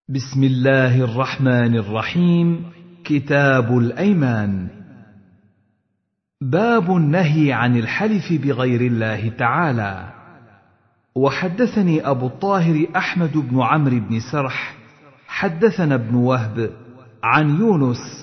بسم الله الرحمن الرحيم. كتاب الأيمان. باب النهي عن الحلف بغير الله تعالى. وحدثني أبو الطاهر أحمد بن عمرو بن سرح حدثنا ابن وهب عن يونس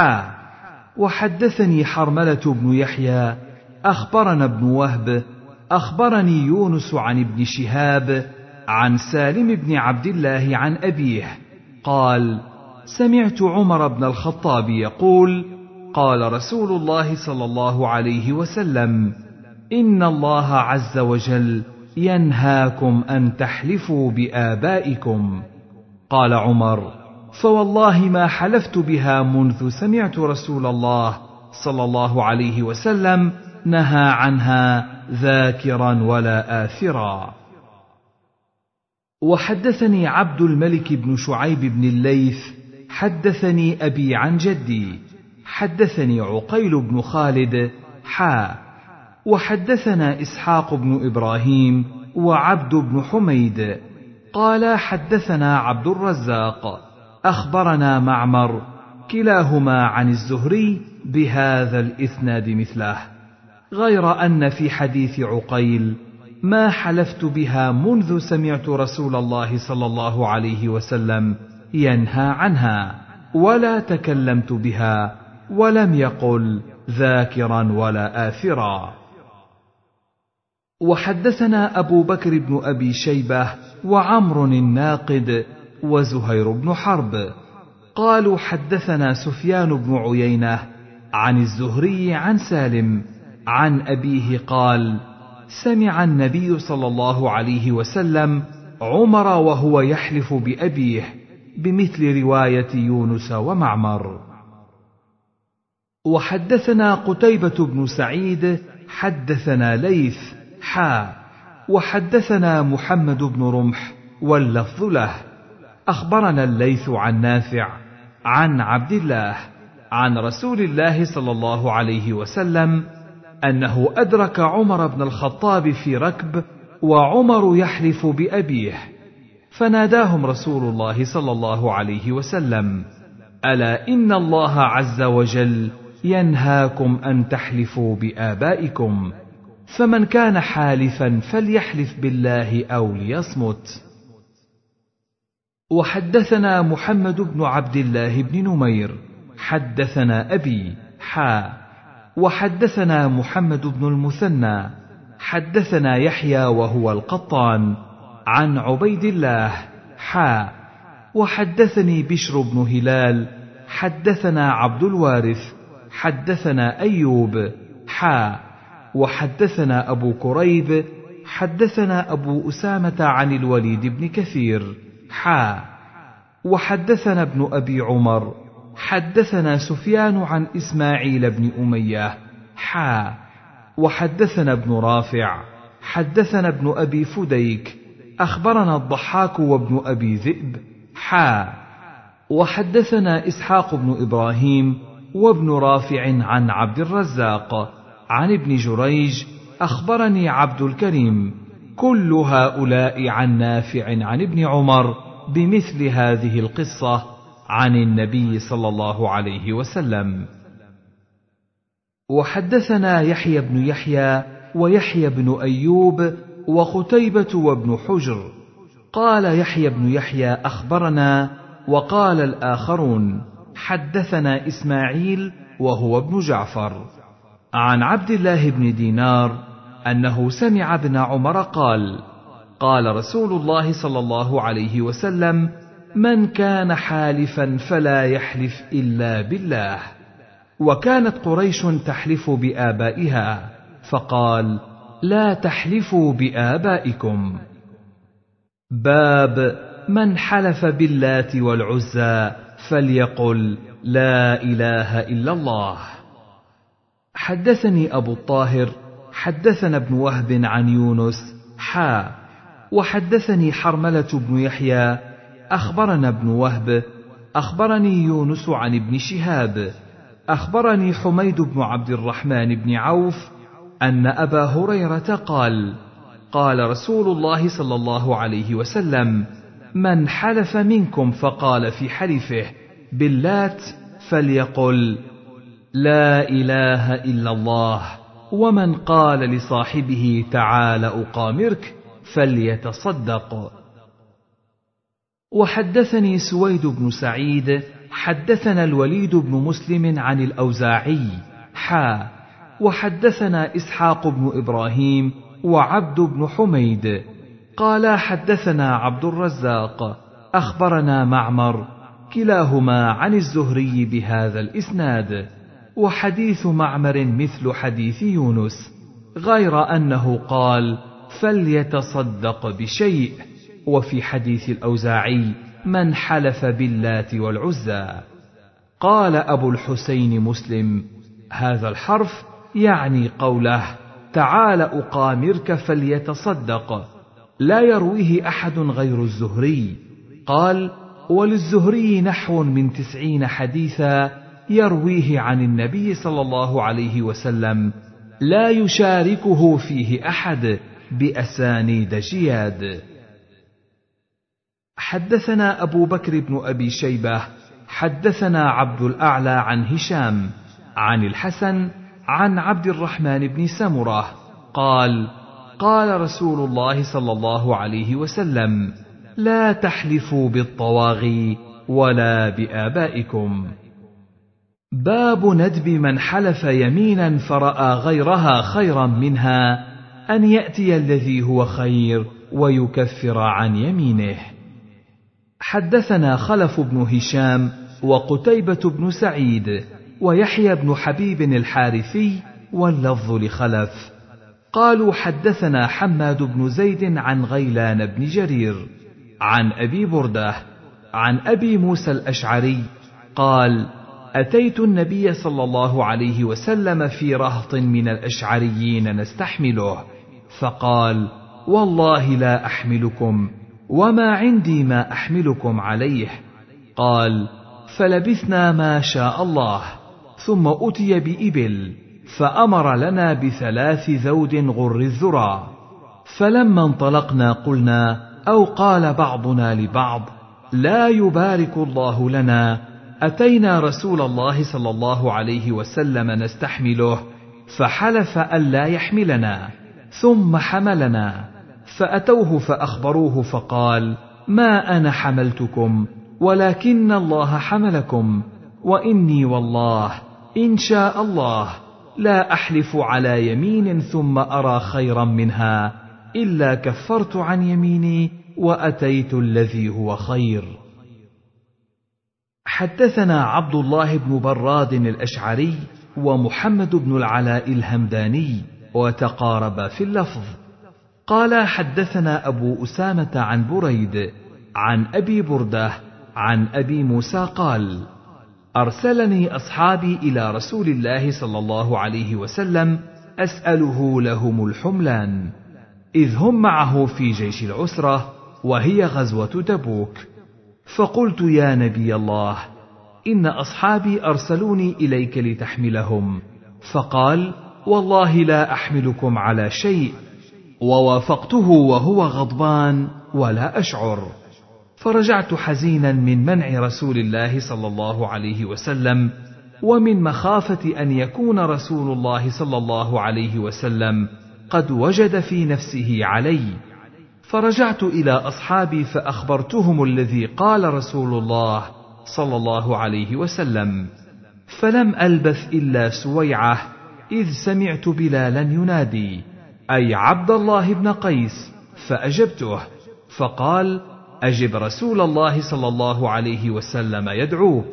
وحدثني حرملة بن يحيى أخبرنا ابن وهب أخبرني يونس عن ابن شهاب عن سالم بن عبد الله عن أبيه قال: سمعت عمر بن الخطاب يقول: قال رسول الله صلى الله عليه وسلم: إن الله عز وجل ينهاكم أن تحلفوا بآبائكم. قال عمر: فوالله ما حلفت بها منذ سمعت رسول الله صلى الله عليه وسلم نهى عنها ذاكرا ولا آثرا. وحدثني عبد الملك بن شعيب بن الليث حدثني أبي عن جدي حدثني عقيل بن خالد وحدثنا إسحاق بن إبراهيم وعبد بن حميد قال: حدثنا عبد الرزاق أخبرنا معمر كلاهما عن الزهري بهذا الإسناد مثله، غير أن في حديث عقيل: ما حلفت بها منذ سمعت رسول الله صلى الله عليه وسلم ينهى عنها، ولا تكلمت بها، ولم يقل ذاكرا ولا آثرا. وحدثنا أبو بكر بن أبي شيبة وعمر الناقد وزهير بن حرب قالوا: حدثنا سفيان بن عيينة عن الزهري عن سالم عن أبيه قال: سمع النبي صلى الله عليه وسلم عمر وهو يحلف بأبيه بمثل رواية يونس ومعمر. وحدثنا قتيبة بن سعيد حدثنا ليث وحدثنا محمد بن رمح واللفظ له أخبرنا الليث عن نافع عن عبد الله عن رسول الله صلى الله عليه وسلم أنه أدرك عمر بن الخطاب في ركب وعمر يحلف بأبيه، فناداهم رسول الله صلى الله عليه وسلم: ألا إن الله عز وجل ينهاكم أن تحلفوا بآبائكم، فمن كان حالفا فليحلف بالله أو ليصمت. وحدثنا محمد بن عبد الله بن نمير حدثنا أبي وحدثنا محمد بن المثنى حدثنا يحيى وهو القطان عن عبيد الله وحدثني بشر بن هلال حدثنا عبد الوارث حدثنا أيوب وحدثنا أبو كريب حدثنا أبو أسامة عن الوليد بن كثير وحدثنا ابن أبي عمر حدثنا سفيان عن إسماعيل بن أمية وحدثنا ابن رافع حدثنا ابن أبي فديك أخبرنا الضحاك وابن أبي ذئب وحدثنا إسحاق بن إبراهيم وابن رافع عن عبد الرزاق عن ابن جريج أخبرني عبد الكريم، كل هؤلاء عن نافع عن ابن عمر بمثل هذه القصة عن النبي صلى الله عليه وسلم. وحدثنا يحيى بن يحيى ويحيى بن أيوب وقتيبة وابن حجر قال يحيى بن يحيى أخبرنا، وقال الآخرون حدثنا إسماعيل وهو ابن جعفر عن عبد الله بن دينار أنه سمع ابن عمر قال: قال رسول الله صلى الله عليه وسلم: من كان حالفا فلا يحلف إلا بالله. وكانت قريش تحلف بآبائها، فقال: لا تحلفوا بآبائكم. باب من حلف باللات والعزى فليقل لا إله إلا الله. حدثني أبو الطاهر حدثنا ابن وهب عن يونس وحدثني حرملة بن يحيى أخبرنا ابن وهب أخبرني يونس عن ابن شهاب أخبرني حميد بن عبد الرحمن بن عوف أن أبا هريرة قال: قال رسول الله صلى الله عليه وسلم: من حلف منكم فقال في حلفه باللات فليقل لا إله إلا الله، ومن قال لصاحبه تعال أقامرك فليتصدق. وحدثني سويد بن سعيد حدثنا الوليد بن مسلم عن الأوزاعي وحدثنا إسحاق بن إبراهيم وعبد بن حميد قال حدثنا عبد الرزاق أخبرنا معمر كلاهما عن الزهري بهذا الإسناد، وحديث معمر مثل حديث يونس، غير أنه قال فليتصدق بشيء، وفي حديث الأوزاعي من حلف باللات والعزى. قال أبو الحسين مسلم هذا الحرف يعني قوله تعال أقامرك فليتصدق، لا يرويه أحد غير الزهري. قال وللزهري نحو من 90 حديثا يرويه عن النبي صلى الله عليه وسلم لا يشاركه فيه أحد بأسانيد جياد. حدثنا أبو بكر بن أبي شيبة حدثنا عبد الأعلى عن هشام عن الحسن عن عبد الرحمن بن سمرة قال قال رسول الله صلى الله عليه وسلم لا تحلفوا بالطواغي ولا بآبائكم. باب ندب من حلف يمينا فرأى غيرها خيرا منها أن يأتي الذي هو خير ويكفر عن يمينه. حدثنا خلف بن هشام وقتيبة بن سعيد ويحيى بن حبيب الحارثي واللفظ لخلف قالوا حدثنا حماد بن زيد عن غيلان بن جرير عن أبي بردة عن أبي موسى الأشعري قال أتيت النبي صلى الله عليه وسلم في رهط من الأشعريين نستحمله، فقال والله لا أحملكم وما عندي ما أحملكم عليه. قال فلبثنا ما شاء الله، ثم أتي بإبل فأمر لنا ب3 ذود غر الذرى، فلما انطلقنا قلنا أو قال بعضنا لبعض لا يبارك الله لنا، أتينا رسول الله صلى الله عليه وسلم نستحمله فحلف ألا يحملنا ثم حملنا، فأتوه فأخبروه فقال ما أنا حملتكم ولكن الله حملكم، وإني والله إن شاء الله لا أحلف على يمين ثم أرى خيرا منها إلا كفرت عن يميني وأتيت الذي هو خير. حدثنا عبد الله بن براد الأشعري ومحمد بن العلاء الهمداني وتقاربا في اللفظ. قال حدثنا أبو أسامة عن بريد عن أبي بردة عن أبي موسى قال أرسلني أصحابي إلى رسول الله صلى الله عليه وسلم أسأله لهم الحملان، إذ هم معه في جيش العسرة وهي غزوة تبوك، فقلت يا نبي الله إن أصحابي أرسلوني إليك لتحملهم، فقال والله لا أحملكم على شيء، ووافقته وهو غضبان ولا أشعر، فرجعت حزينا من منع رسول الله صلى الله عليه وسلم، ومن مخافة أن يكون رسول الله صلى الله عليه وسلم قد وجد في نفسه علي، فرجعت إلى أصحابي فأخبرتهم الذي قال رسول الله صلى الله عليه وسلم، فلم ألبث إلا سويعة إذ سمعت بلالا ينادي أي عبد الله بن قيس، فأجبته، فقال أجب رسول الله صلى الله عليه وسلم يدعوك.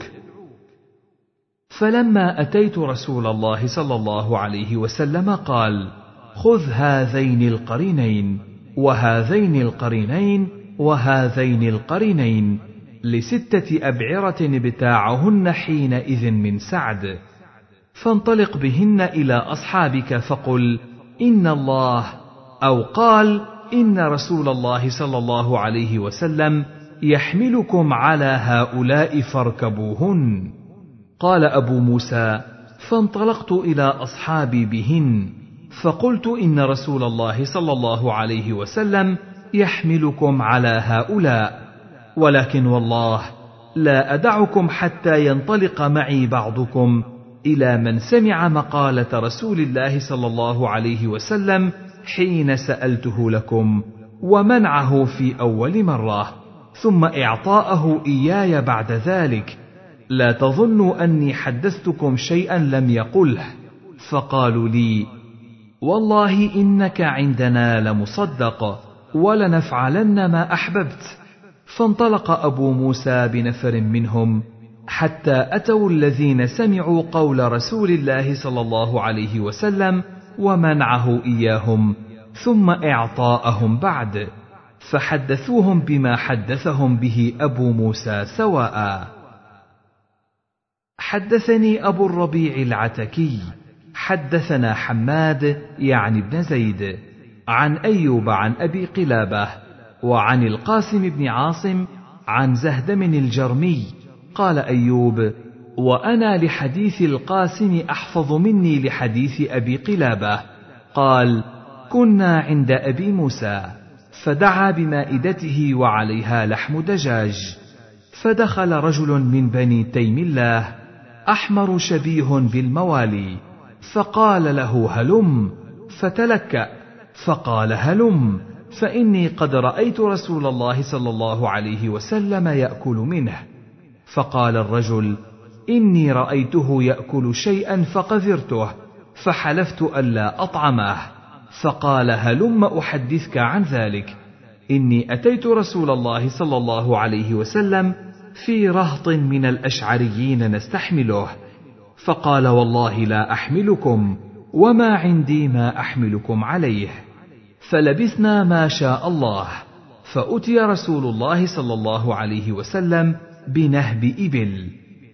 فلما أتيت رسول الله صلى الله عليه وسلم قال خذ هذين القرينين وهذين القرينين وهذين القرينين ل6 أبعرة بتاعهن حينئذ من سعد، فانطلق بهن إلى أصحابك فقل إن الله أو قال إن رسول الله صلى الله عليه وسلم يحملكم على هؤلاء فاركبوهن. قال أبو موسى فانطلقت إلى أصحابي بهن فقلت إن رسول الله صلى الله عليه وسلم يحملكم على هؤلاء، ولكن والله لا أدعكم حتى ينطلق معي بعضكم إلى من سمع مقالة رسول الله صلى الله عليه وسلم حين سألته لكم ومنعه في أول مرة، ثم إعطاءه إياي بعد ذلك، لا تظنوا أني حدثتكم شيئا لم يقله. فقالوا لي: والله إنك عندنا لمصدق، ولنفعلن ما أحببت. فانطلق أبو موسى بنفر منهم حتى أتوا الذين سمعوا قول رسول الله صلى الله عليه وسلم ومنعه إياهم، ثم إعطاءهم بعد، فحدثوهم بما حدثهم به أبو موسى سواء. حدثني أبو الربيع العتكي حدثنا حماد يعني بن زيد عن أيوب عن أبي قلابة وعن القاسم بن عاصم عن زهدم الجرمي قال أيوب: وأنا لحديث القاسم أحفظ مني لحديث أبي قلابة. قال: كنا عند أبي موسى فدعا بمائدته وعليها لحم دجاج، فدخل رجل من بني تيم الله أحمر شبيه بالموالي، فقال له: هلم. فتلكأ فقال: هلم، فإني قد رأيت رسول الله صلى الله عليه وسلم يأكل منه. فقال الرجل: إني رأيته يأكل شيئا فقذرته، فحلفت ألا أطعمه. فقال: هلم أحدثك عن ذلك، إني أتيت رسول الله صلى الله عليه وسلم في رهط من الأشعريين نستحمله، فقال: والله لا أحملكم، وما عندي ما أحملكم عليه. فلبثنا ما شاء الله، فأتي رسول الله صلى الله عليه وسلم بنهب إبل،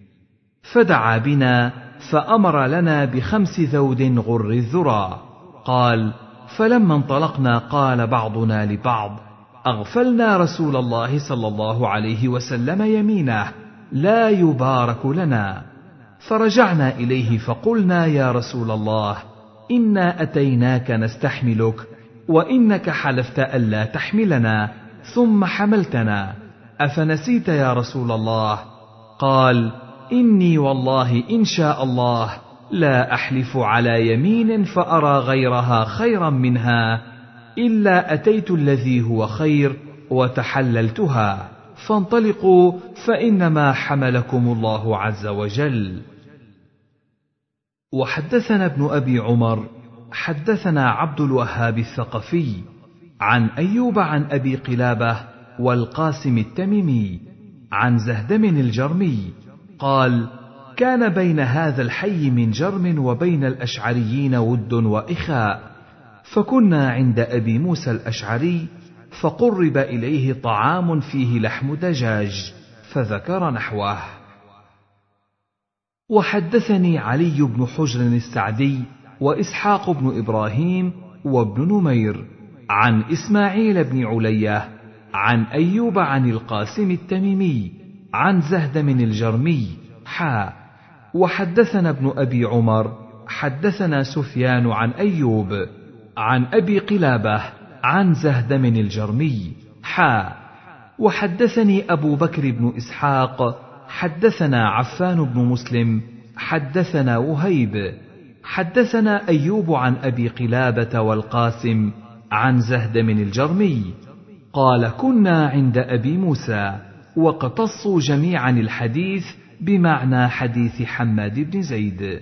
فدعا بنا فأمر لنا ب5 ذود غر الذرى. قال: فلما انطلقنا قال بعضنا لبعض: أغفلنا رسول الله صلى الله عليه وسلم يمينه، لا يبارك لنا. فرجعنا إليه فقلنا: يا رسول الله، إنا أتيناك نستحملك، وإنك حلفت ألا تحملنا ثم حملتنا، أفنسيت يا رسول الله؟ قال: إني والله إن شاء الله لا أحلف على يمين فأرى غيرها خيرا منها إلا أتيت الذي هو خير وتحللتها، فانطلقوا فإنما حملكم الله عز وجل. وحدثنا ابن أبي عمر حدثنا عبد الوهاب الثقفي عن أيوب عن أبي قلابة والقاسم التميمي عن زهدم الجرمي قال: كان بين هذا الحي من جرم وبين الأشعريين ود وإخاء، فكنا عند أبي موسى الأشعري، فقرب إليه طعام فيه لحم دجاج، فذكر نحوه. وحدثني علي بن حجر السعدي وإسحاق بن إبراهيم وابن نمير عن إسماعيل بن علية عن أيوب عن القاسم التميمي عن زهدم الجرمي وحدثنا ابن أبي عمر حدثنا سفيان عن أيوب عن أبي قلابة عن زهدم الجرمي وحدثني أبو بكر بن إسحاق حدثنا عفان بن مسلم حدثنا وهيب حدثنا أيوب عن أبي قلابة والقاسم عن زهدم الجرمي قال: كنا عند أبي موسى، واقتصوا جميعا الحديث بمعنى حديث حماد بن زيد.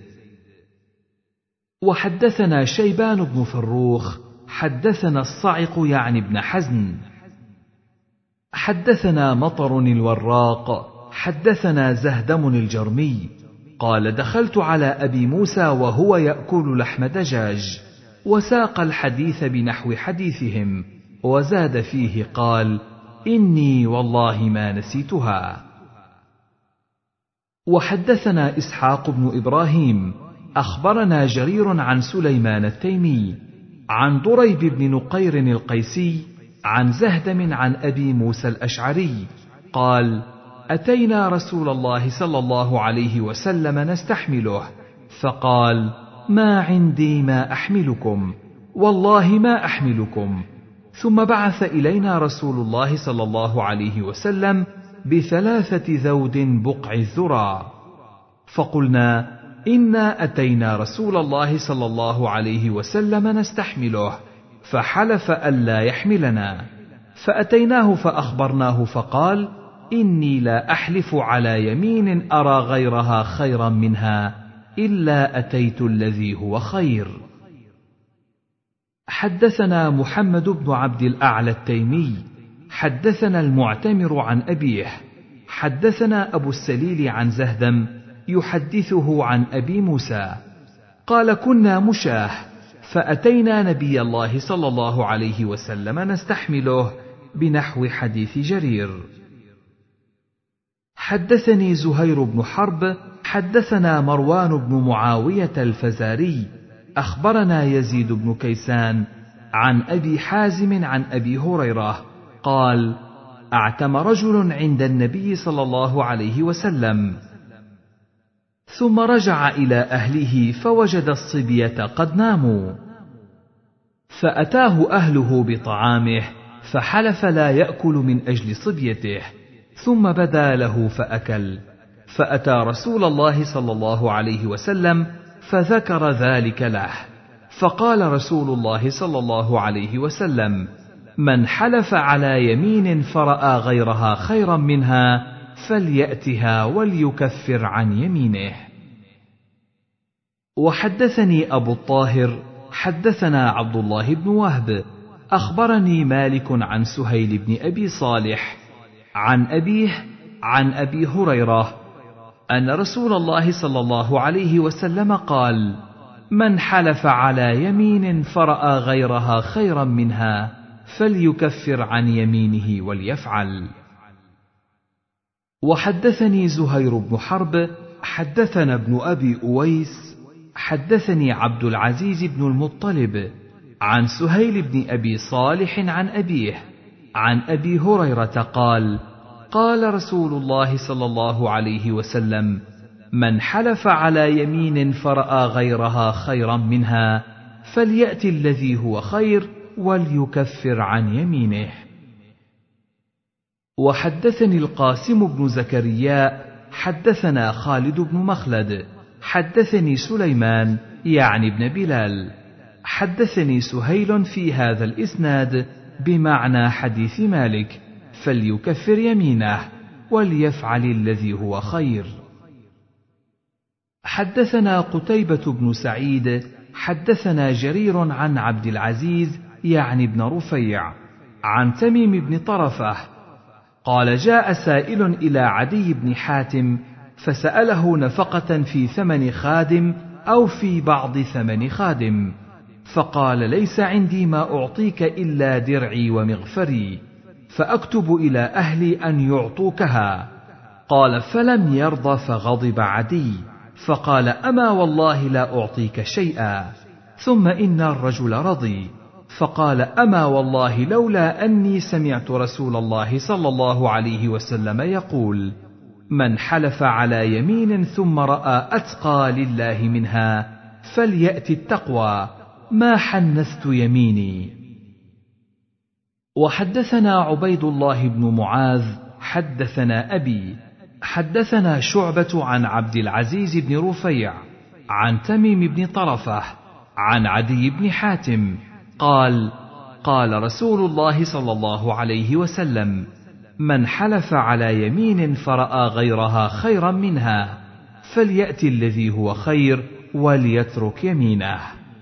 وحدثنا شيبان بن فروخ حدثنا الصعق يعني بن حزن حدثنا مطر الوراق حدثنا زهدم الجرمي قال: دخلت على أبي موسى وهو يأكل لحم دجاج، وساق الحديث بنحو حديثهم، وزاد فيه قال: إني والله ما نسيتها. وحدثنا إسحاق بن إبراهيم أخبرنا جرير عن سليمان التيمي عن ضريب بن نقير القيسي عن زهدم عن أبي موسى الأشعري قال: أتينا رسول الله صلى الله عليه وسلم نستحمله، فقال: ما عندي ما أحملكم، والله ما أحملكم. ثم بعث إلينا رسول الله صلى الله عليه وسلم ب3 ذود بقع الذرى، فقلنا: إنا أتينا رسول الله صلى الله عليه وسلم نستحمله، فحلف ألا يحملنا، فأتيناه فأخبرناه فقال: إني لا أحلف على يمين أرى غيرها خيرا منها إلا أتيت الذي هو خير. حدثنا محمد بن عبد الأعلى التيمي حدثنا المعتمر عن أبيه حدثنا أبو السليل عن زهدم يحدثه عن أبي موسى قال: كنا مشاه فأتينا نبي الله صلى الله عليه وسلم نستحمله بنحو حديث جرير. حدثني زهير بن حرب حدثنا مروان بن معاوية الفزاري أخبرنا يزيد بن كيسان عن أبي حازم عن أبي هريرة قال: أعتم رجل عند النبي صلى الله عليه وسلم، ثم رجع إلى أهله فوجد الصبية قد ناموا، فأتاه أهله بطعامه فحلف لا يأكل من أجل صبيته، ثم بدا له فأكل، فأتى رسول الله صلى الله عليه وسلم فذكر ذلك له، فقال رسول الله صلى الله عليه وسلم: من حلف على يمين فرأى غيرها خيرا منها فليأتها وليكفر عن يمينه. وحدثني أبو الطاهر حدثنا عبد الله بن وهب أخبرني مالك عن سهيل بن أبي صالح عن أبيه عن أبي هريرة أن رسول الله صلى الله عليه وسلم قال: من حلف على يمين فرأى غيرها خيرا منها فليكفر عن يمينه وليفعل. وحدثني زهير بن حرب حدثنا ابن أبي أويس حدثني عبد العزيز بن المطلب عن سهيل بن أبي صالح عن أبيه عن أبي هريرة قال: قال رسول الله صلى الله عليه وسلم: من حلف على يمين فرأى غيرها خيرا منها فليأتي الذي هو خير وليكفر عن يمينه. وحدثني القاسم بن زكريا حدثنا خالد بن مخلد حدثني سليمان يعني ابن بلال حدثني سهيل في هذا الإسناد بمعنى حديث مالك: فليكفر يمينه وليفعل الذي هو خير. حدثنا قتيبة بن سعيد حدثنا جرير عن عبد العزيز يعني ابن رفيع عن تميم بن طرفة قال: جاء سائل إلى عدي بن حاتم فسأله نفقة في ثمن خادم أو في بعض ثمن خادم، فقال: ليس عندي ما أعطيك إلا درعي ومغفري، فأكتب إلى أهلي أن يعطوكها. قال: فلم يرض فغضب عدي، فقال: أما والله لا أعطيك شيئا. ثم إن الرجل رضي، فقال: أما والله لولا أني سمعت رسول الله صلى الله عليه وسلم يقول: من حلف على يمين ثم رأى أتقى لله منها فليأت التقوى، ما حنثت يميني. وحدثنا عبيد الله بن معاذ حدثنا أبي حدثنا شعبة عن عبد العزيز بن رفيع عن تميم بن طرفة عن عدي بن حاتم قال: قال رسول الله صلى الله عليه وسلم: من حلف على يمين فرأى غيرها خيرا منها فليأتي الذي هو خير وليترك يمينه.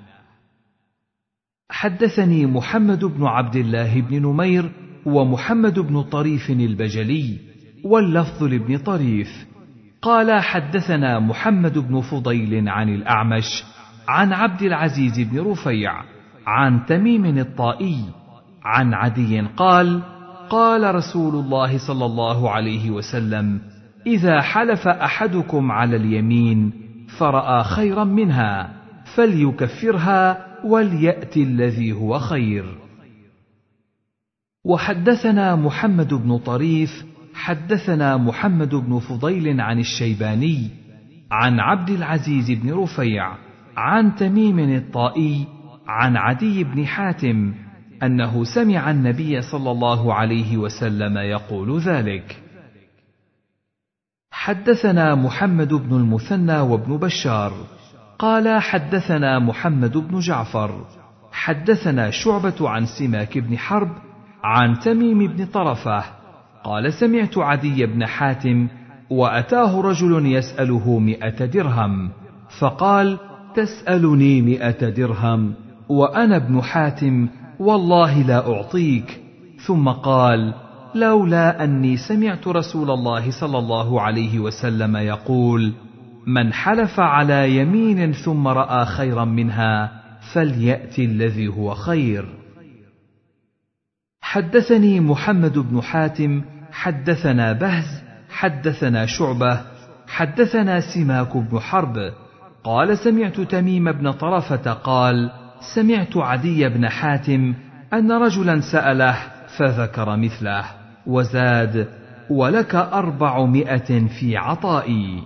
حدثني محمد بن عبد الله بن نمير ومحمد بن طريف البجلي واللفظ لابن طريف قال: حدثنا محمد بن فضيل عن الأعمش عن عبد العزيز بن رفيع عن تميم الطائي عن عدي قال: قال رسول الله صلى الله عليه وسلم: إذا حلف أحدكم على اليمين فرأى خيرا منها فليكفرها وليأت الذي هو خير. وحدثنا محمد بن طريف حدثنا محمد بن فضيل عن الشيباني عن عبد العزيز بن رفيع عن تميم الطائي عن عدي بن حاتم أنه سمع النبي صلى الله عليه وسلم يقول ذلك. حدثنا محمد بن المثنى وابن بشار قال حدثنا محمد بن جعفر حدثنا شعبة عن سماك بن حرب عن تميم بن طرفة قال سمعت عدي بن حاتم وأتاه رجل يسأله 100 درهم فقال تسألني 100 درهم وأنا ابن حاتم والله لا أعطيك. ثم قال لولا أني سمعت رسول الله صلى الله عليه وسلم يقول من حلف على يمين ثم رأى خيرا منها فليأت الذي هو خير. حدثني محمد بن حاتم حدثنا بهز حدثنا شعبة حدثنا سماك بن حرب قال سمعت تميم بن طرفة قال سمعت عدي بن حاتم أن رجلا سأله فذكر مثله وزاد ولك 400 في عطائي.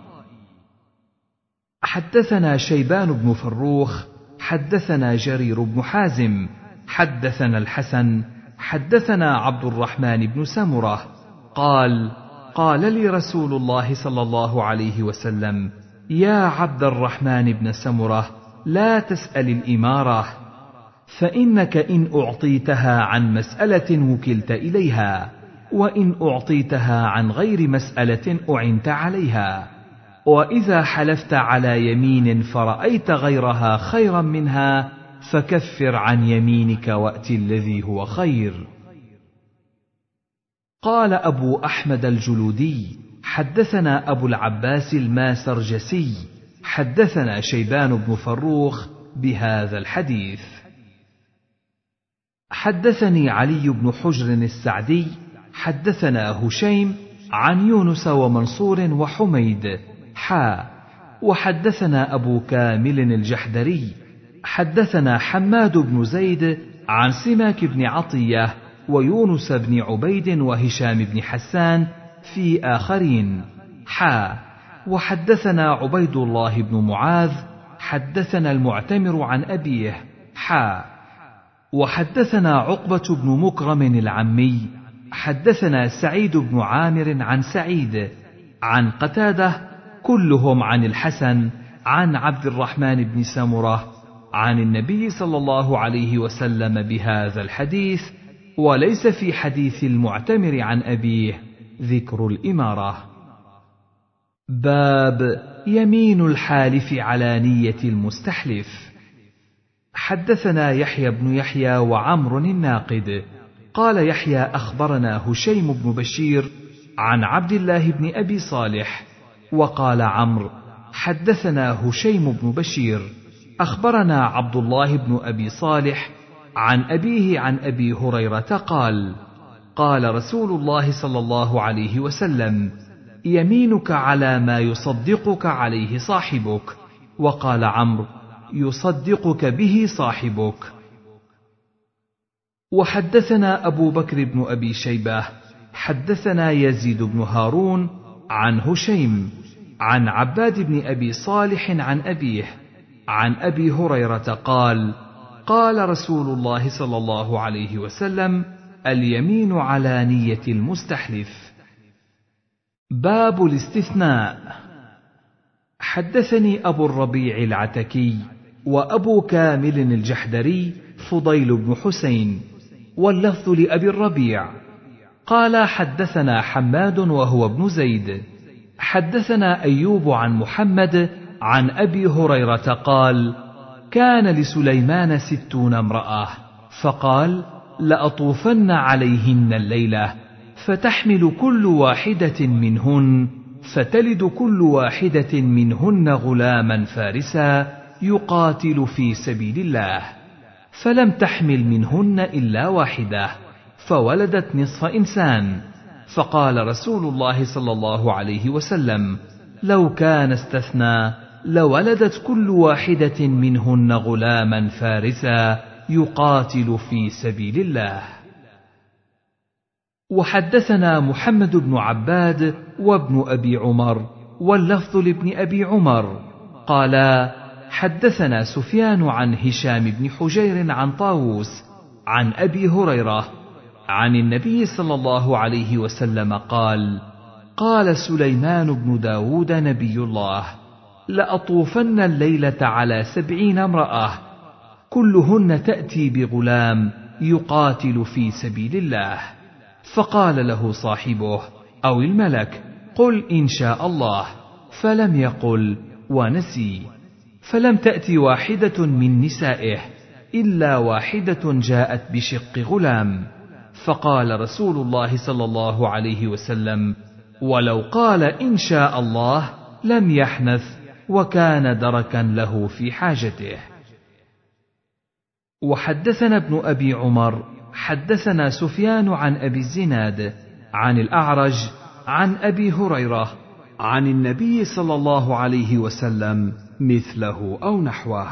حدثنا شيبان بن فروخ حدثنا جرير بن حازم حدثنا الحسن حدثنا عبد الرحمن بن سمرة قال قال لي رسول الله صلى الله عليه وسلم يا عبد الرحمن بن سمرة لا تسأل الإمارة فإنك إن أعطيتها عن مسألة وكلت إليها وإن أعطيتها عن غير مسألة أعنت عليها وإذا حلفت على يمين فرأيت غيرها خيرا منها فكفر عن يمينك وأت الذي هو خير. قال أبو أحمد الجلودي حدثنا أبو العباس الماسرجسي حدثنا شيبان بن فروخ بهذا الحديث. حدثني علي بن حجر السعدي حدثنا هشيم عن يونس ومنصور وحميد وحدثنا أبو كامل الجحدري حدثنا حماد بن زيد عن سماك بن عطية ويونس بن عبيد وهشام بن حسان في آخرين وحدثنا عبيد الله بن معاذ حدثنا المعتمر عن أبيه وحدثنا عقبة بن مكرم العمي حدثنا سعيد بن عامر عن سعيد عن قتادة كلهم عن الحسن عن عبد الرحمن بن سمرة عن النبي صلى الله عليه وسلم بهذا الحديث وليس في حديث المعتمر عن أبيه ذكر الإمارة. باب يمين الحالف على نية المستحلف. حدثنا يحيى بن يحيى وعمر الناقد قال يحيى أخبرنا هشيم بن بشير عن عبد الله بن أبي صالح وقال عمرو حدثنا هشيم بن بشير أخبرنا عبد الله بن أبي صالح عن أبيه عن أبي هريرة قال قال رسول الله صلى الله عليه وسلم يمينك على ما يصدقك عليه صاحبك. وقال عمرو يصدقك به صاحبك. وحدثنا أبو بكر بن أبي شيبة حدثنا يزيد بن هارون عن هشيم عن عباد بن أبي صالح عن أبيه عن أبي هريرة قال قال رسول الله صلى الله عليه وسلم اليمين على نية المستحلف. باب الاستثناء. حدثني أبو الربيع العتكي وأبو كامل الجحدري فضيل بن حسين واللفظ لأبي الربيع قال حدثنا حماد وهو ابن زيد حدثنا أيوب عن محمد عن أبي هريرة قال كان لسليمان 60 امرأة فقال لأطوفن عليهن الليلة فتحمل كل واحدة منهن فتلد كل واحدة منهن غلاما فارسا يقاتل في سبيل الله فلم تحمل منهن إلا واحدة فولدت نصف إنسان فقال رسول الله صلى الله عليه وسلم لو كان استثنى لولدت كل واحدة منهن غلاما فارسا يقاتل في سبيل الله. وحدثنا محمد بن عباد وابن أبي عمر واللفظ لابن أبي عمر قالا حدثنا سفيان عن هشام بن حجير عن طاووس عن أبي هريرة عن النبي صلى الله عليه وسلم قال: قال سليمان بن داود نبي الله: لأطوفن الليلة على 70 امرأة كلهن تأتي بغلام يقاتل في سبيل الله. فقال له صاحبه أو الملك: قل إن شاء الله، فلم يقل ونسي. فلم تأتي واحدة من نسائه إلا واحدة جاءت بشق غلام. فقال رسول الله صلى الله عليه وسلم: ولو قال إن شاء الله لم يحنث، وكان دركا له في حاجته. وحدثنا ابن أبي عمر حدثنا سفيان عن أبي الزناد عن الأعرج عن أبي هريرة عن النبي صلى الله عليه وسلم مثله أو نحوه.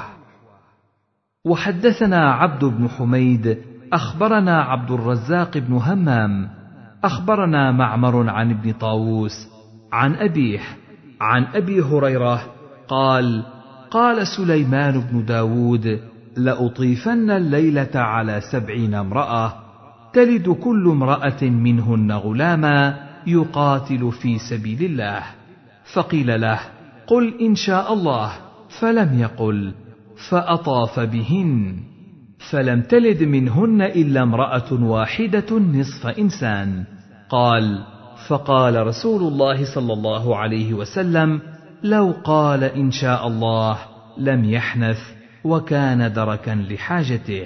وحدثنا عبد بن حميد أخبرنا عبد الرزاق بن همام أخبرنا معمر عن ابن طاووس عن أبيه عن أبي هريرة قال: قال سليمان بن داود: لأطيفن الليلة على 70 امرأة تلد كل امرأة منهن غلاما يقاتل في سبيل الله. فقيل له: قل إن شاء الله، فلم يقل، فأطاف بهن، فلم تلد منهن إلا امرأة واحدة نصف إنسان. قال: فقال رسول الله صلى الله عليه وسلم: لو قال إن شاء الله لم يحنث، وكان دركا لحاجته.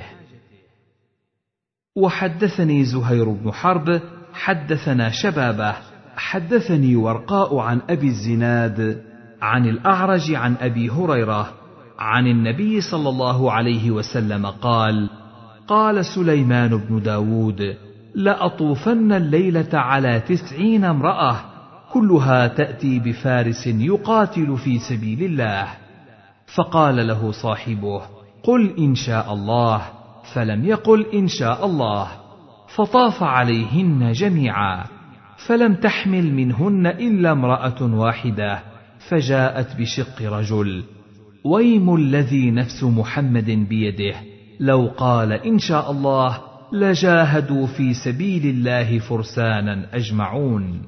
وحدثني زهير بن حرب حدثنا شبابه حدثني ورقاء عن أبي الزناد عن الأعرج عن أبي هريرة عن النبي صلى الله عليه وسلم قال: قال سليمان بن داود: لأطوفن الليلة على 90 امرأة كلها تأتي بفارس يقاتل في سبيل الله. فقال له صاحبه: قل إن شاء الله، فلم يقل إن شاء الله، فطاف عليهن جميعا، فلم تحمل منهن إلا امرأة واحدة، فجاءت بشق رجل. ويم الذي نفس محمد بيده، لو قال إن شاء الله لجاهدوا في سبيل الله فرسانا أجمعون.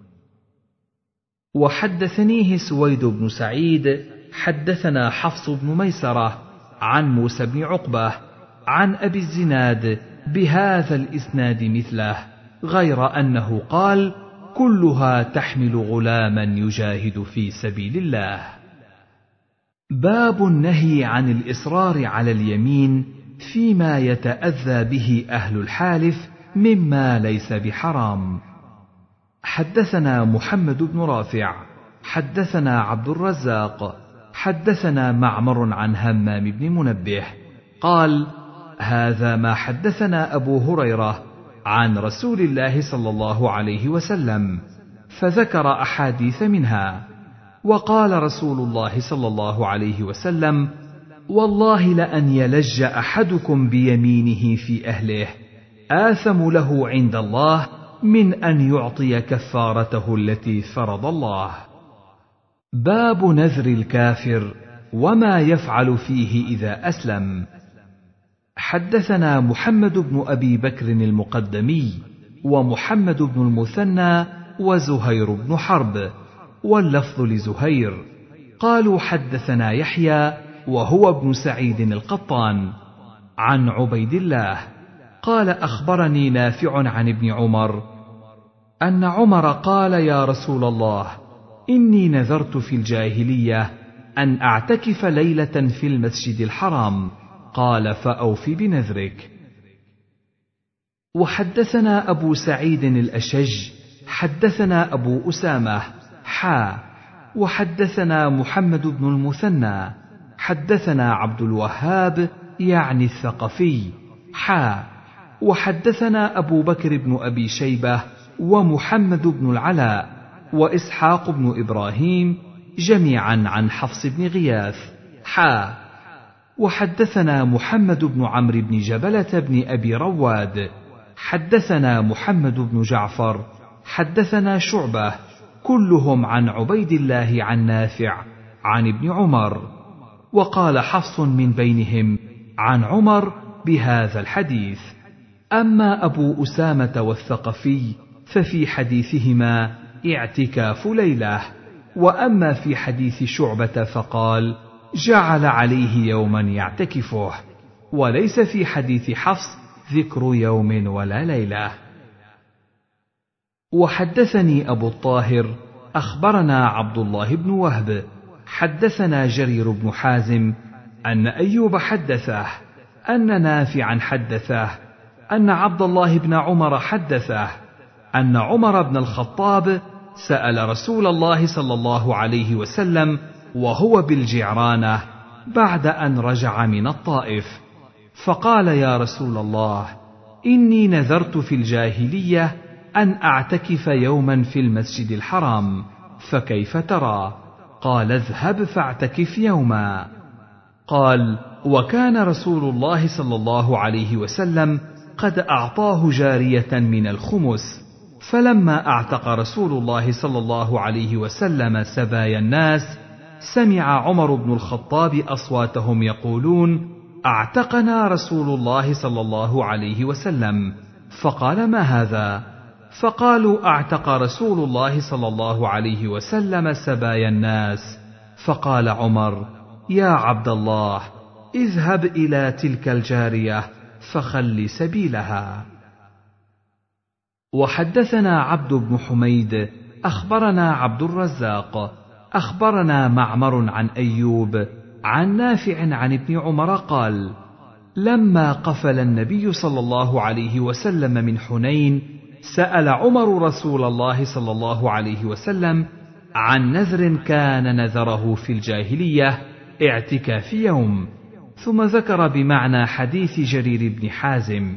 وحدثنيه سويد بن سعيد حدثنا حفص بن ميسرة عن موسى بن عقبة عن أبي الزناد بهذا الإسناد مثله، غير أنه قال: كلها تحمل غلاما يجاهد في سبيل الله. باب النهي عن الإصرار على اليمين فيما يتأذى به أهل الحالف مما ليس بحرام. حدثنا محمد بن رافع حدثنا عبد الرزاق حدثنا معمر عن همام بن منبه قال: هذا ما حدثنا أبو هريرة عن رسول الله صلى الله عليه وسلم، فذكر أحاديث منها. وقال رسول الله صلى الله عليه وسلم: والله لأن يلج أحدكم بيمينه في أهله آثم له عند الله من أن يعطي كفارته التي فرض الله. باب نذر الكافر وما يفعل فيه إذا أسلم. حدثنا محمد بن أبي بكر المقدمي ومحمد بن المثنى وزهير بن حرب، واللفظ لزهير، قالوا حدثنا يحيى وهو ابن سعيد القطان عن عبيد الله قال: أخبرني نافع عن ابن عمر أن عمر قال: يا رسول الله، إني نذرت في الجاهلية أن أعتكف ليلة في المسجد الحرام. قال: فأوف بنذرك. وحدثنا أبو سعيد الأشج حدثنا أبو أسامة وحدثنا محمد بن المثنى حدثنا عبد الوهاب يعني الثقفي وحدثنا أبو بكر بن أبي شيبة ومحمد بن العلاء وإسحاق بن إبراهيم جميعا عن حفص بن غياث وحدثنا محمد بن عمرو بن جبلة بن أبي رواد حدثنا محمد بن جعفر حدثنا شعبة كلهم عن عبيد الله عن نافع عن ابن عمر. وقال حفص من بينهم عن عمر: بهذا الحديث. أما أبو أسامة والثقفي ففي حديثهما اعتكاف ليلة، وأما في حديث شعبة فقال جعل عليه يوما يعتكفه، وليس في حديث حفص ذكر يوم ولا ليلة. وحدثني أبو الطاهر أخبرنا عبد الله بن وهب حدثنا جرير بن حازم أن أيوب حدثه أن نافعا حدثه أن عبد الله بن عمر حدثه أن عمر بن الخطاب سأل رسول الله صلى الله عليه وسلم وهو بالجعرانة بعد أن رجع من الطائف، فقال يا رسول الله إني نذرت في الجاهلية أن أعتكف يوما في المسجد الحرام، فكيف ترى؟ قال اذهب فاعتكف يوما. قال وكان رسول الله صلى الله عليه وسلم قد أعطاه جارية من الخمس، فلما اعتق رسول الله صلى الله عليه وسلم سبايا الناس سمع عمر بن الخطاب أصواتهم يقولون اعتقنا رسول الله صلى الله عليه وسلم، فقال ما هذا؟ فقالوا اعتق رسول الله صلى الله عليه وسلم سبايا الناس، فقال عمر يا عبد الله اذهب إلى تلك الجارية فخل سبيلها. وحدثنا عبد بن حميد أخبرنا عبد الرزاق أخبرنا معمر عن أيوب عن نافع عن ابن عمر قال لما قفل النبي صلى الله عليه وسلم من حنين سأل عمر رسول الله صلى الله عليه وسلم عن نذر كان نذره في الجاهلية اعتكاف يوم، ثم ذكر بمعنى حديث جرير بن حازم.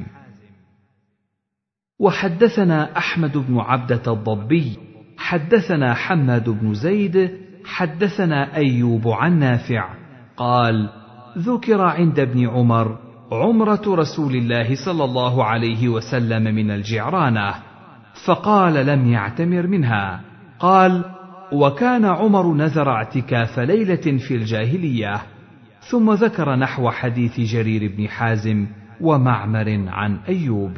وحدثنا أحمد بن عبدة الضبي حدثنا حماد بن زيد حدثنا أيوب عن نافع قال ذكر عند ابن عمر عمرة رسول الله صلى الله عليه وسلم من الجعرانة، فقال لم يعتمر منها. قال وكان عمر نذر اعتكاف ليلة في الجاهلية، ثم ذكر نحو حديث جرير بن حازم ومعمر عن أيوب.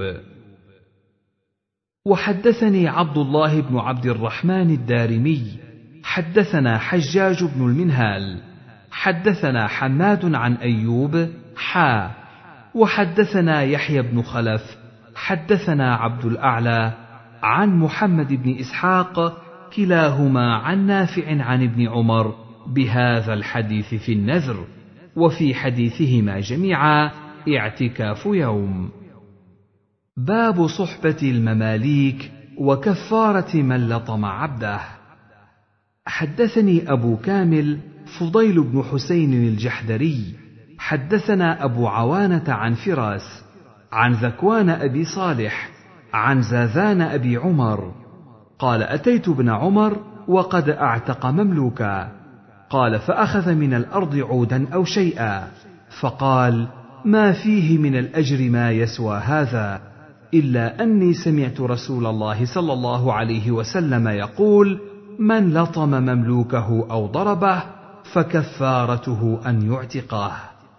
وحدثني عبد الله بن عبد الرحمن الدارمي حدثنا حجاج بن المنهال حدثنا حماد عن أيوب وحدثنا يحيى بن خلف حدثنا عبد الأعلى عن محمد بن إسحاق كلاهما عن نافع عن ابن عمر بهذا الحديث في النذر، وفي حديثهما جميعا اعتكاف يوم. باب صحبة المماليك وكفارة من لطم عبده. حدثني أبو كامل فضيل بن حسين الجحدري حدثنا أبو عوانة عن فراس عن ذكوان أبي صالح عن زاذان أبي عمر قال أتيت ابن عمر وقد أعتق مملوكا، قال فأخذ من الأرض عودا أو شيئا، فقال ما فيه من الأجر ما يسوى هذا، إلا أني سمعت رسول الله صلى الله عليه وسلم يقول من لطم مملوكه أو ضربه فكفارته أن يعتقه.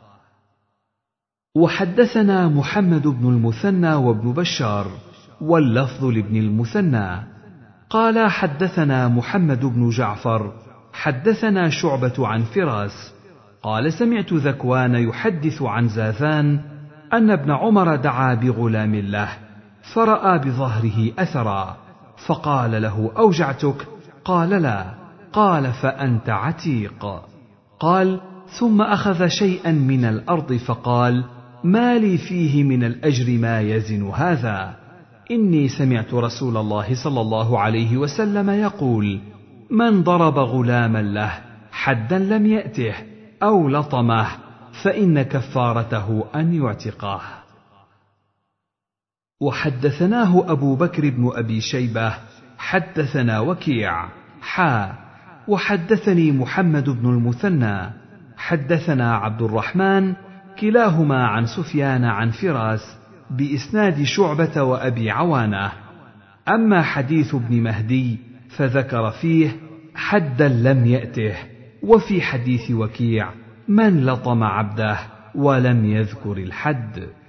وحدثنا محمد بن المثنى وابن بشار واللفظ لابن المثنى قال حدثنا محمد بن جعفر حدثنا شعبة عن فراس قال سمعت ذكوان يحدث عن زاذان أن ابن عمر دعا بغلام له فرأى بظهره أثرا، فقال له أوجعتك؟ قال لا. قال فأنت عتيق. قال ثم أخذ شيئا من الأرض فقال ما لي فيه من الأجر ما يزن هذا، إني سمعت رسول الله صلى الله عليه وسلم يقول من ضرب غلاما له حدا لم يأته أو لطمه فإن كفارته أن يعتقه. وحدثناه أبو بكر بن أبي شيبة حدثنا وكيع وحدثني محمد بن المثنى حدثنا عبد الرحمن كلاهما عن سفيان عن فراس بإسناد شعبة وأبي عوانة. أما حديث ابن مهدي فذكر فيه حدا لم يأته، وفي حديث وكيع من لطم عبده ولم يذكر الحد.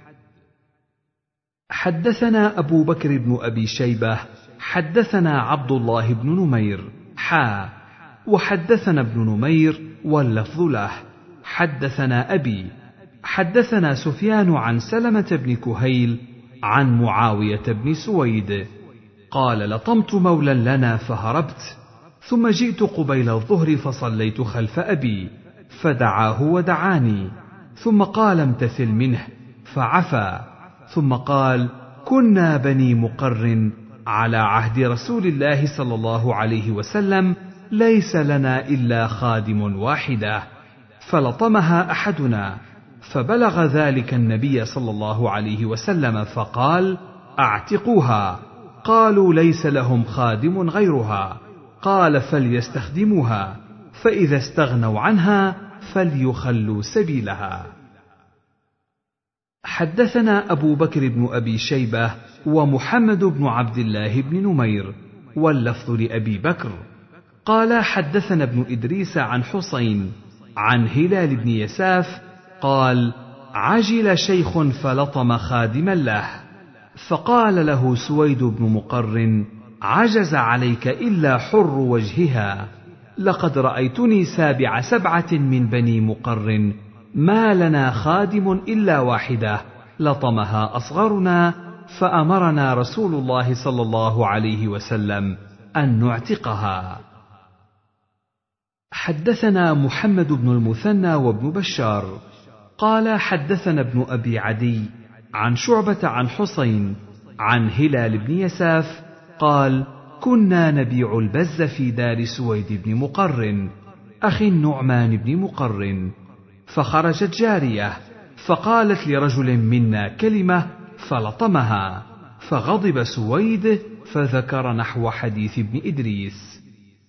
حدثنا أبو بكر بن أبي شيبة حدثنا عبد الله بن نمير وحدثنا ابن نمير واللفظ له حدثنا أبي حدثنا سفيان عن سلمة بن كهيل عن معاوية بن سويد قال: لطمت مولا لنا فهربت، ثم جئت قبيل الظهر فصليت خلف أبي فدعاه ودعاني، ثم قال: امتثل منه، فعفى، ثم قال: كنا بني مقر على عهد رسول الله صلى الله عليه وسلم ليس لنا إلا خادم واحدة، فلطمها أحدنا، فبلغ ذلك النبي صلى الله عليه وسلم فقال: اعتقوها. قالوا: ليس لهم خادم غيرها. قال: فليستخدموها، فإذا استغنوا عنها فليخلوا سبيلها. حدثنا أبو بكر بن أبي شيبة ومحمد بن عبد الله بن نمير واللفظ لأبي بكر قال: حدثنا ابن إدريس عن حسين عن هلال بن يساف قال: عجل شيخ فلطم خادما له، فقال له سويد بن مقر: عجز عليك إلا حر وجهها، لقد رأيتني سابع 7 من بني مقر ما لنا خادم إلا واحدة لطمها أصغرنا، فأمرنا رسول الله صلى الله عليه وسلم أن نعتقها. حدثنا محمد بن المثنى وابن بشار قال: حدثنا ابن أبي عدي عن شعبة عن حسين عن هلال بن يساف قال: كنا نبيع البز في دار سويد بن مقر أخي النعمان بن مقر، فخرجت جارية فقالت لرجل منا كلمة فلطمها، فغضب سويد فذكر نحو حديث ابن إدريس.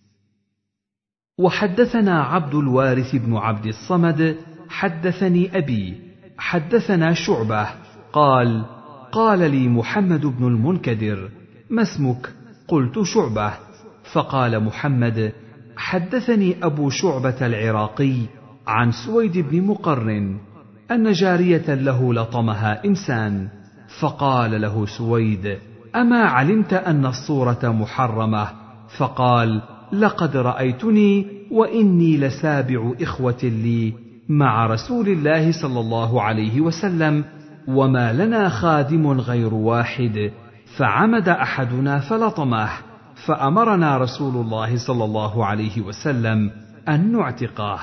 وحدثنا عبد الوارث بن عبد الصمد حدثني أبي حدثنا شعبة قال: قال لي محمد بن المنكدر: ما اسمك؟ قلت: شعبة. فقال محمد: حدثني أبو شعبة العراقي عن سويد بن مقر أن جارية له لطمها إنسان، فقال له سويد: أما علمت أن الصورة محرمة؟ فقال: لقد رأيتني وإني لسابع إخوة لي مع رسول الله صلى الله عليه وسلم، وما لنا خادم غير واحد، فعمد أحدنا فلطمه، فأمرنا رسول الله صلى الله عليه وسلم أن نعتقه.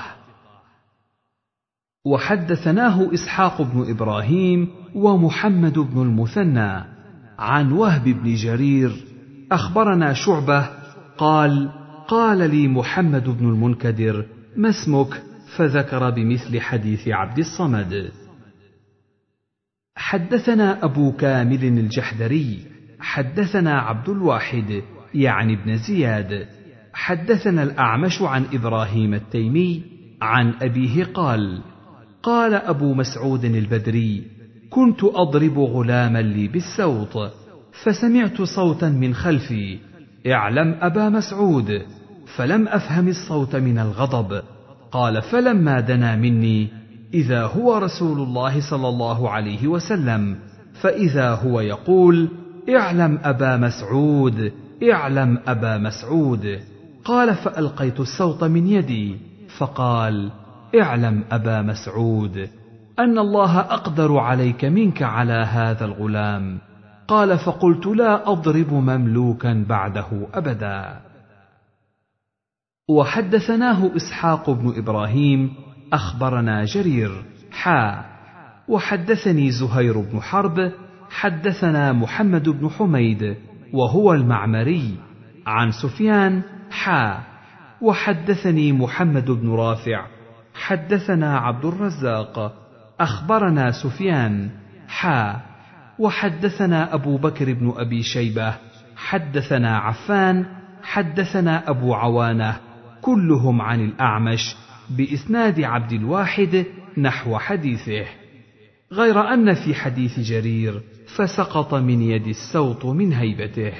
وحدثناه إسحاق بن إبراهيم ومحمد بن المثنى عن وهب بن جرير أخبرنا شعبة قال: قال لي محمد بن المنكدر: ما اسمك؟ فذكر بمثل حديث عبد الصمد. حدثنا أبو كامل الجحدري حدثنا عبد الواحد يعني ابن زياد حدثنا الأعمش عن إبراهيم التيمي عن أبيه قال: قال أبو مسعود البدري: كنت أضرب غلاما لي بالسوط، فسمعت صوتا من خلفي: اعلم أبا مسعود، فلم أفهم الصوت من الغضب. قال: فلما دنا مني إذا هو رسول الله صلى الله عليه وسلم، فإذا هو يقول: اعلم أبا مسعود، اعلم أبا مسعود. قال: فألقيت الصوت من يدي، فقال: اعلم أبا مسعود أن الله أقدر عليك منك على هذا الغلام. قال: فقلت: لا أضرب مملوكا بعده أبدا. وحدثناه إسحاق بن إبراهيم أخبرنا جرير وحدثني زهير بن حرب حدثنا محمد بن حميد وهو المعمري عن سفيان وحدثني محمد بن رافع حدثنا عبد الرزاق أخبرنا سفيان وحدثنا أبو بكر بن أبي شيبة حدثنا عفان حدثنا أبو عوانة كلهم عن الأعمش بإسناد عبد الواحد نحو حديثه، غير أن في حديث جرير فسقط من يد السوط من هيبته.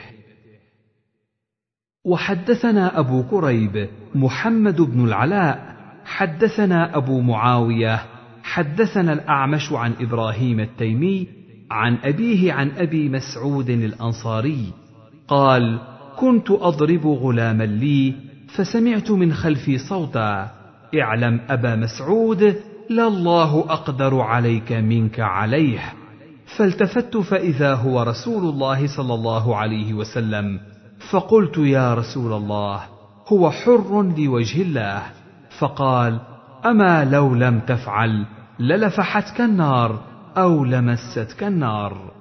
وحدثنا أبو كريب محمد بن العلاء حدثنا أبو معاوية حدثنا الأعمش عن إبراهيم التيمي عن أبيه عن أبي مسعود الأنصاري قال: كنت أضرب غلاما لي فسمعت من خلفي صوتا: اعلم أبا مسعود، لله أقدر عليك منك عليه. فالتفت فإذا هو رسول الله صلى الله عليه وسلم، فقلت: يا رسول الله، هو حر لوجه الله. فقال: أما لو لم تفعل للفحتك النار أو لمستك النار.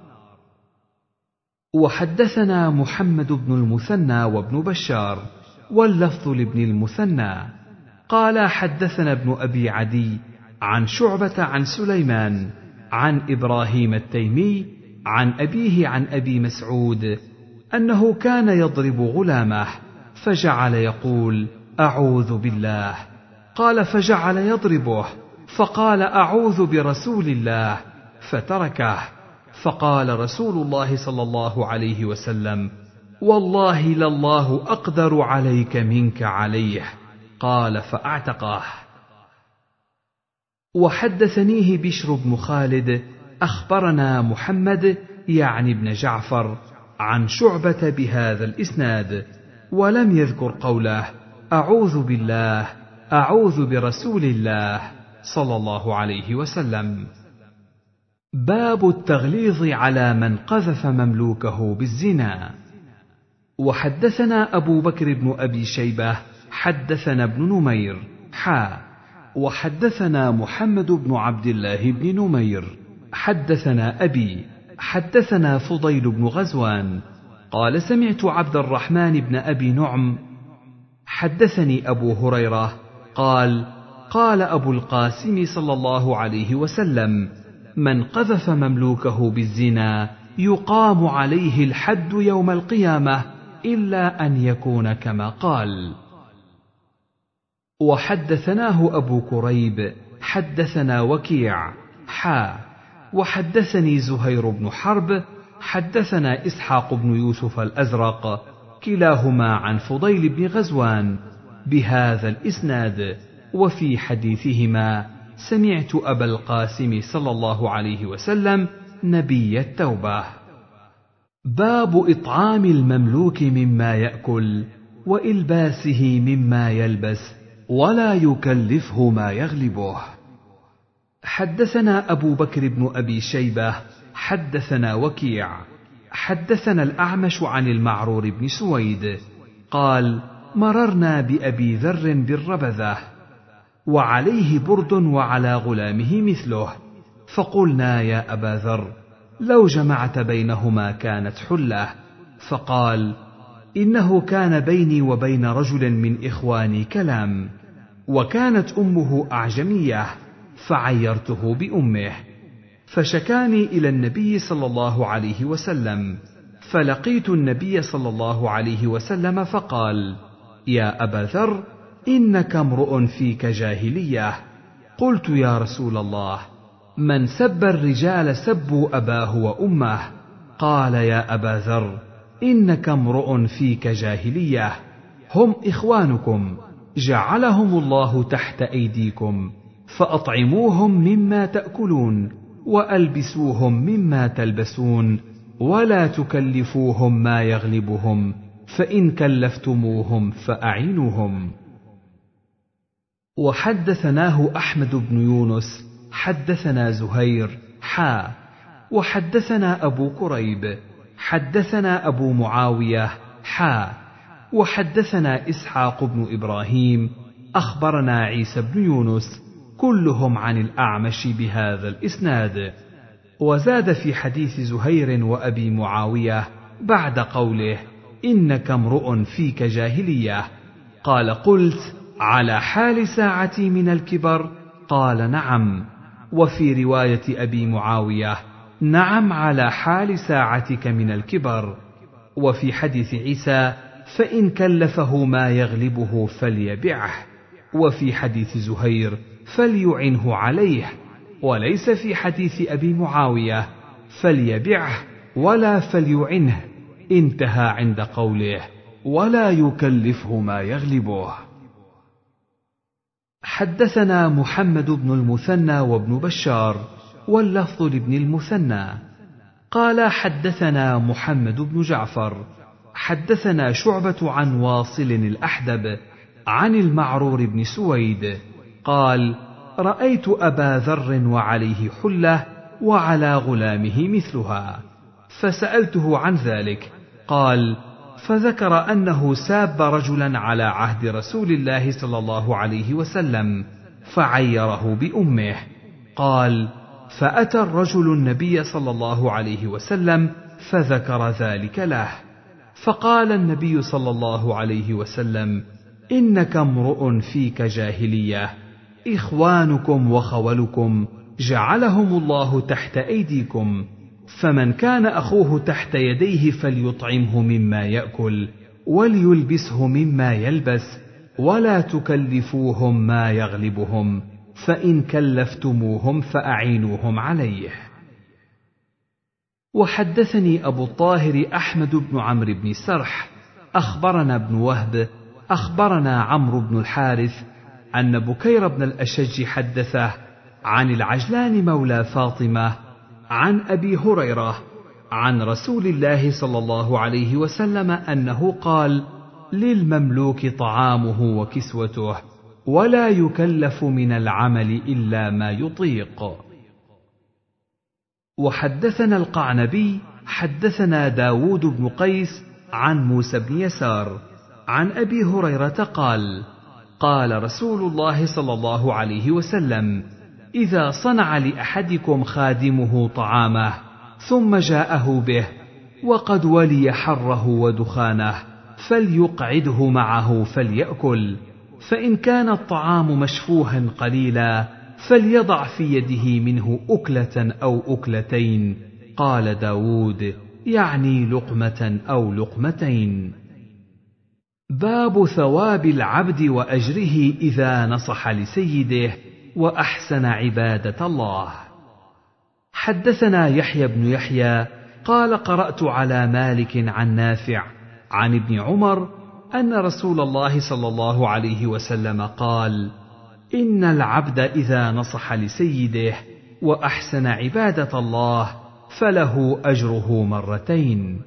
وحدثنا محمد بن المثنى وابن بشار، واللفظ لابن المثنى قال: حدثنا ابن أبي عدي عن شعبة عن سليمان عن إبراهيم التيمي عن أبيه عن أبي مسعود أنه كان يضرب غلامه فجعل يقول: أعوذ بالله. قال: فجعل يضربه فقال: أعوذ برسول الله، فتركه. فقال رسول الله صلى الله عليه وسلم: والله لله أقدر عليك منك عليه. قال: فأعتقه. وحدثنيه بشر بن خالد أخبرنا محمد يعني ابن جعفر عن شعبة بهذا الإسناد، ولم يذكر قوله: أعوذ بالله، أعوذ برسول الله صلى الله عليه وسلم. باب التغليظ على من قذف مملوكه بالزنا. وحدثنا أبو بكر بن أبي شيبة حدثنا ابن نمير وحدثنا محمد بن عبد الله بن نمير حدثنا أبي حدثنا فضيل بن غزوان قال: سمعت عبد الرحمن بن أبي نعم حدثني أبو هريرة قال: قال أبو القاسم صلى الله عليه وسلم: من قذف مملوكه بالزنا يقام عليه الحد يوم القيامة إلا أن يكون كما قال. وحدثناه أبو كريب حدثنا وكيع وحدثني زهير بن حرب حدثنا إسحاق بن يوسف الأزرق كلاهما عن فضيل بن غزوان بهذا الإسناد، وفي حديثهما: سمعت أبا القاسم صلى الله عليه وسلم نبي التوبة. باب إطعام المملوك مما يأكل وإلباسه مما يلبس ولا يكلفه ما يغلبه. حدثنا أبو بكر بن أبي شيبة حدثنا وكيع حدثنا الأعمش عن المعرور بن سويد قال: مررنا بأبي ذر بالربذة وعليه برد وعلى غلامه مثله، فقلنا: يا أبا ذر، لو جمعت بينهما كانت حلة. فقال: إنه كان بيني وبين رجل من إخواني كلام، وكانت أمه أعجمية، فعيرته بأمه، فشكاني إلى النبي صلى الله عليه وسلم، فلقيت النبي صلى الله عليه وسلم فقال: يا أبا ذر، إنك امرؤ فيك جاهلية. قلت: يا رسول الله، من سب الرجال سبوا أباه وأمه. قال: يا أبا ذر، إنك امرؤ فيك جاهلية، هم إخوانكم، جعلهم الله تحت أيديكم، فأطعموهم مما تأكلون وألبسوهم مما تلبسون، ولا تكلفوهم ما يغلبهم، فإن كلفتموهم فأعينوهم. وحدثناه أحمد بن يونس حدثنا زهير وحدثنا أبو كريب حدثنا أبو معاوية وحدثنا إسحاق بن إبراهيم أخبرنا عيسى بن يونس كلهم عن الأعمش بهذا الإسناد. وزاد في حديث زهير وأبي معاوية بعد قوله: إنك امرؤ فيك جاهلية. قال: قلت: على حال ساعتي من الكبر؟ قال: نعم. وفي رواية أبي معاوية: نعم، على حال ساعتك من الكبر. وفي حديث عيسى: فإن كلفه ما يغلبه فليبعه. وفي حديث زهير: فليعنه عليه. وليس في حديث أبي معاوية: فليبعه ولا فليعنه، انتهى عند قوله: ولا يكلفه ما يغلبه. حدثنا محمد بن المثنى وابن بشار، واللفظ لابن المثنى قال حدثنا محمد بن جعفر حدثنا شعبة عن واصل الأحدب عن المعرور بن سويد قال رأيت أبا ذر وعليه حلة وعلى غلامه مثلها، فسألته عن ذلك، قال فذكر أنه ساب رجلا على عهد رسول الله صلى الله عليه وسلم فعيره بأمه. قال فأتى الرجل النبي صلى الله عليه وسلم فذكر ذلك له، فقال النبي صلى الله عليه وسلم إنك امرؤ فيك جاهلية، إخوانكم وخولكم جعلهم الله تحت أيديكم، فمن كان أخوه تحت يديه فليطعمه مما يأكل وليلبسه مما يلبس، ولا تكلفوهم ما يغلبهم، فإن كلفتموهم فأعينوهم عليه. وحدثني أبو الطاهر أحمد بن عمرو بن سرح أخبرنا ابن وهب أخبرنا عمرو بن الحارث أن بكير بن الأشج حدثه عن العجلان مولى فاطمة عن أبي هريرة عن رسول الله صلى الله عليه وسلم أنه قال للمملوك طعامه وكسوته ولا يكلف من العمل إلا ما يطيق. وحدثنا القعنبي حدثنا داود بن قيس عن موسى بن يسار عن أبي هريرة قال قال رسول الله صلى الله عليه وسلم إذا صنع لأحدكم خادمه طعامه ثم جاءه به وقد ولي حره ودخانه فليقعده معه فليأكل، فإن كان الطعام مشفوها قليلا فليضع في يده منه أكلة أو أكلتين. قال داود يعني لقمة أو لقمتين. باب ثواب العبد وأجره إذا نصح لسيده وأحسن عبادة الله. حدثنا يحيى بن يحيى قال قرأت على مالك عن نافع عن ابن عمر أن رسول الله صلى الله عليه وسلم قال إن العبد إذا نصح لسيده وأحسن عبادة الله فله أجره مرتين.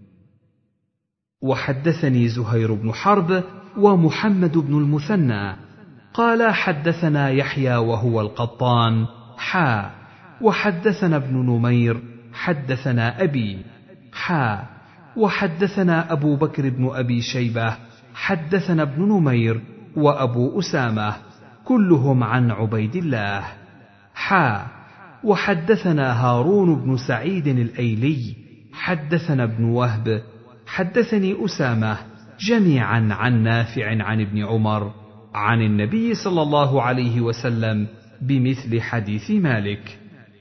وحدثني زهير بن حرب ومحمد بن المثنى قال حدثنا يحيى وهو القطان وحدثنا ابن نمير حدثنا أبي وحدثنا أبو بكر بن أبي شيبة حدثنا ابن نمير وأبو أسامة كلهم عن عبيد الله وحدثنا هارون بن سعيد الأيلي حدثنا ابن وهب حدثني أسامة جميعا عن نافع عن ابن عمر عن النبي صلى الله عليه وسلم بمثل حديث مالك.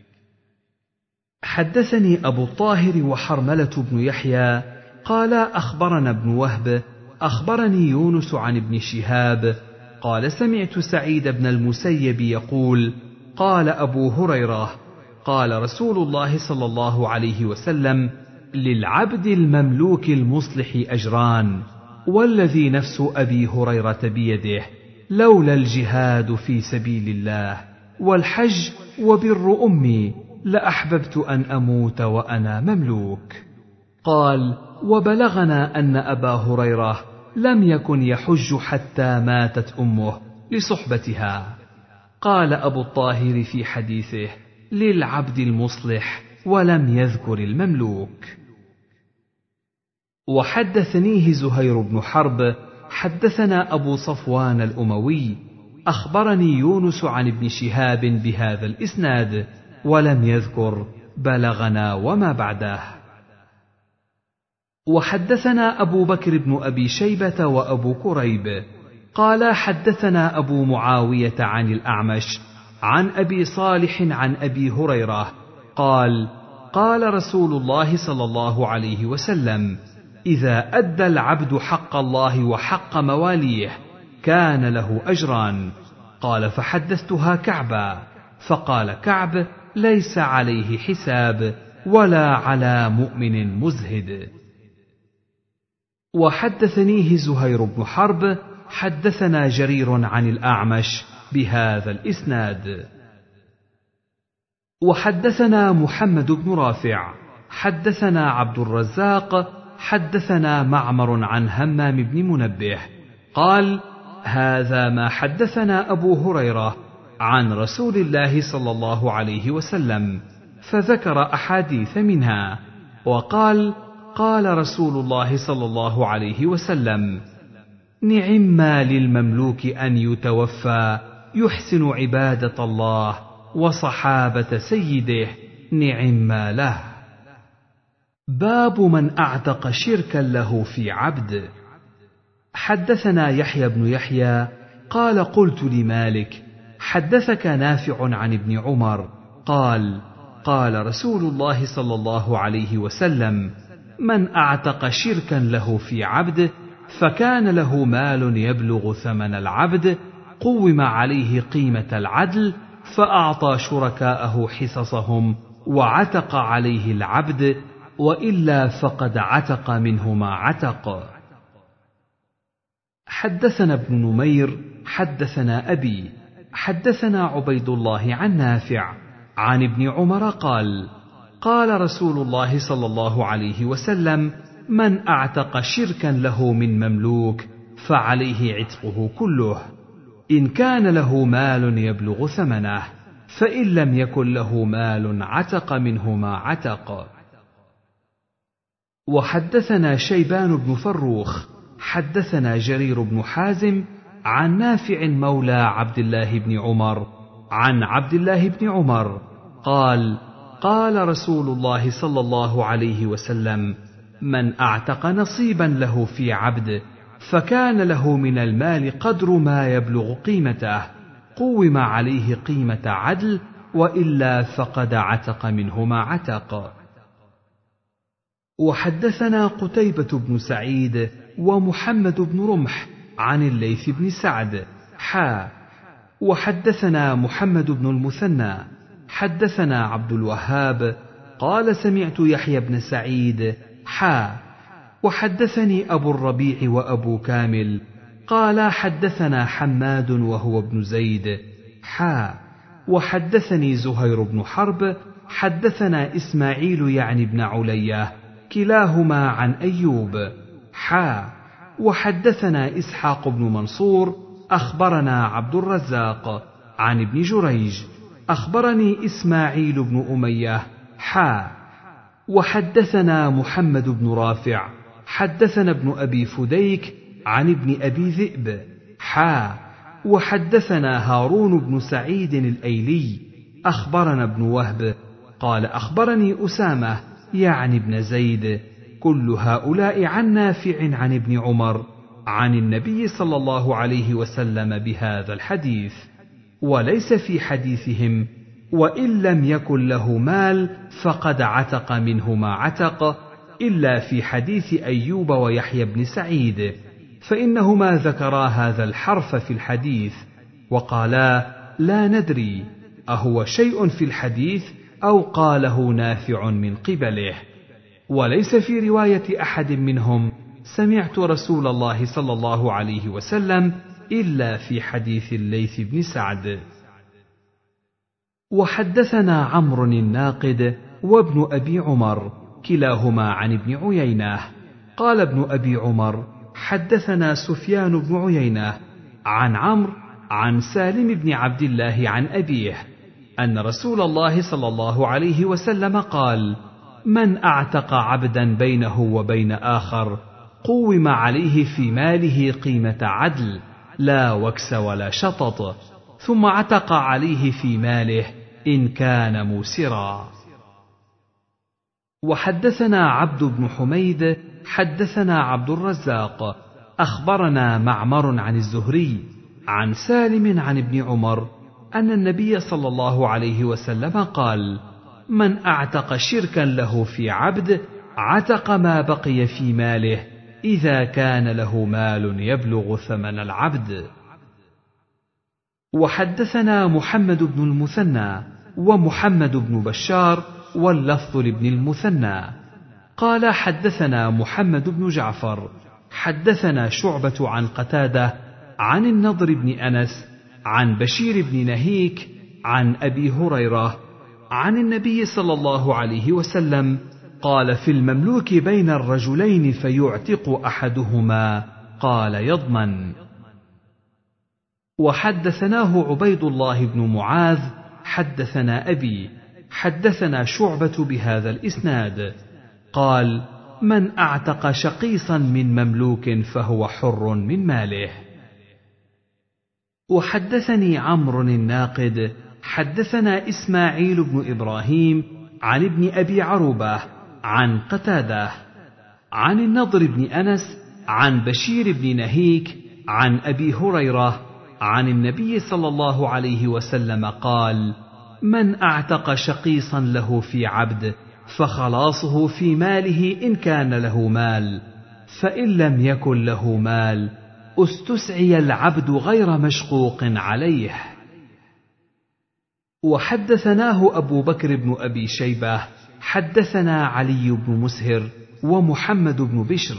حدثني أبو الطاهر وحرملة بن يحيى قال أخبرنا ابن وهب أخبرني يونس عن ابن شهاب قال سمعت سعيد بن المسيب يقول قال أبو هريرة قال رسول الله صلى الله عليه وسلم للعبد المملوك المصلح أجران، والذي نفس أبي هريرة بيده لولا الجهاد في سبيل الله والحج وبر أمي لأحببت أن أموت وأنا مملوك. قال وبلغنا أن أبا هريرة لم يكن يحج حتى ماتت أمه لصحبتها. قال أبو الطاهر في حديثه للعبد المصلح ولم يذكر المملوك. وحدثنيه زهير بن حرب حدثنا أبو صفوان الأموي أخبرني يونس عن ابن شهاب بهذا الإسناد ولم يذكر بلغنا وما بعده. وحدثنا أبو بكر بن أبي شيبة وأبو كريب قال حدثنا أبو معاوية عن الأعمش عن أبي صالح عن أبي هريرة قال قال رسول الله صلى الله عليه وسلم إذا أدى العبد حق الله وحق مواليه كان له أجران. قال فحدثتها كعبا فقال كعب ليس عليه حساب ولا على مؤمن مزهد. وحدثنيه زهير بن حرب حدثنا جرير عن الأعمش بهذا الإسناد. وحدثنا محمد بن رافع حدثنا عبد الرزاق حدثنا معمر عن همام بن منبه قال: هذا ما حدثنا أبو هريرة عن رسول الله صلى الله عليه وسلم، فذكر أحاديث منها، وقال: قال رسول الله صلى الله عليه وسلم: نعما للمملوك أن يتوفى يحسن عبادة الله وصحابة سيده، نعما له. باب من أعتق شركا له في عبد. حدثنا يحيى بن يحيى قال: قلت لمالك: حدثك نافع عن ابن عمر قال: قال رسول الله صلى الله عليه وسلم: من أعتق شركا له في عبد فكان له مال يبلغ ثمن العبد قوم عليه قيمة العدل، فأعطى شركاءه حصصهم وعتق عليه العبد، وإلا فقد عتق منه ما عتق. حدثنا ابن نمير حدثنا أبي حدثنا عبيد الله عن نافع عن ابن عمر قال: قال رسول الله صلى الله عليه وسلم: من أعتق شركا له من مملوك فعليه عتقه كله، إن كان له مال يبلغ ثمنه، فإن لم يكن له مال عتق منه ما عتق. وحدثنا شيبان بن فروخ حدثنا جرير بن حازم عن نافع مولى عبد الله بن عمر عن عبد الله بن عمر قال: قال رسول الله صلى الله عليه وسلم: من أعتق نصيبا له في عبد فكان له من المال قدر ما يبلغ قيمته قوم عليه قيمة عدل، وإلا فقد عتق منه ما عتق. وحدثنا قتيبة بن سعيد ومحمد بن رمح عن الليث بن سعد وحدثنا محمد بن المثنى حدثنا عبد الوهاب قال: سمعت يحيى بن سعيد وحدثني أبو الربيع وأبو كامل قال: حدثنا حماد وهو ابن زيد وحدثني زهير بن حرب حدثنا إسماعيل يعني بن علية كلاهما عن أيوب وحدثنا إسحاق بن منصور أخبرنا عبد الرزاق عن ابن جريج أخبرني إسماعيل بن أمية وحدثنا محمد بن رافع حدثنا ابن أبي فديك عن ابن أبي ذئب وحدثنا هارون بن سعيد الأيلي أخبرنا ابن وهب قال: أخبرني أسامة يعني ابن زيد، كل هؤلاء عن نافع عن ابن عمر عن النبي صلى الله عليه وسلم بهذا الحديث، وليس في حديثهم: وإن لم يكن له مال فقد عتق منه ما عتق، إلا في حديث أيوب ويحيى بن سعيد، فإنهما ذكرا هذا الحرف في الحديث وقالا: لا ندري أهو شيء في الحديث أو قاله نافع من قبله. وليس في رواية أحد منهم: سمعت رسول الله صلى الله عليه وسلم، إلا في حديث الليث بن سعد. وحدثنا عمرو الناقد وابن أبي عمر كلاهما عن ابن عيينة قال ابن أبي عمر: حدثنا سفيان بن عيينة عن عمرو عن سالم بن عبد الله عن أبيه أن رسول الله صلى الله عليه وسلم قال: من أعتق عبدا بينه وبين آخر قوم عليه في ماله قيمة عدل، لا وكس ولا شطط، ثم عتق عليه في ماله إن كان موسرا. وحدثنا عبد بن حميد حدثنا عبد الرزاق أخبرنا معمر عن الزهري عن سالم عن ابن عمر أن النبي صلى الله عليه وسلم قال: من أعتق شركا له في عبد عتق ما بقي في ماله إذا كان له مال يبلغ ثمن العبد. وحدثنا محمد بن المثنى ومحمد بن بشار واللفظ لابن المثنى قال: حدثنا محمد بن جعفر حدثنا شعبة عن قتادة عن النضر بن أنس عن بشير بن نهيك عن أبي هريرة عن النبي صلى الله عليه وسلم قال: في المملوك بين الرجلين فيعتق أحدهما، قال: يضمن. وحدثناه عبيد الله بن معاذ حدثنا أبي حدثنا شعبة بهذا الإسناد قال: من أعتق شقيصا من مملوك فهو حر من ماله. وحدثني عمرو الناقد حدثنا إسماعيل بن إبراهيم عن ابن أبي عروبة عن قتادة عن النضر بن أنس عن بشير بن نهيك عن أبي هريرة عن النبي صلى الله عليه وسلم قال: من أعتق شقيصا له في عبد فخلاصه في ماله إن كان له مال، فإن لم يكن له مال استسعي العبد غير مشقوق عليه. وحدثناه أبو بكر بن أبي شيبة حدثنا علي بن مسهر ومحمد بن بشر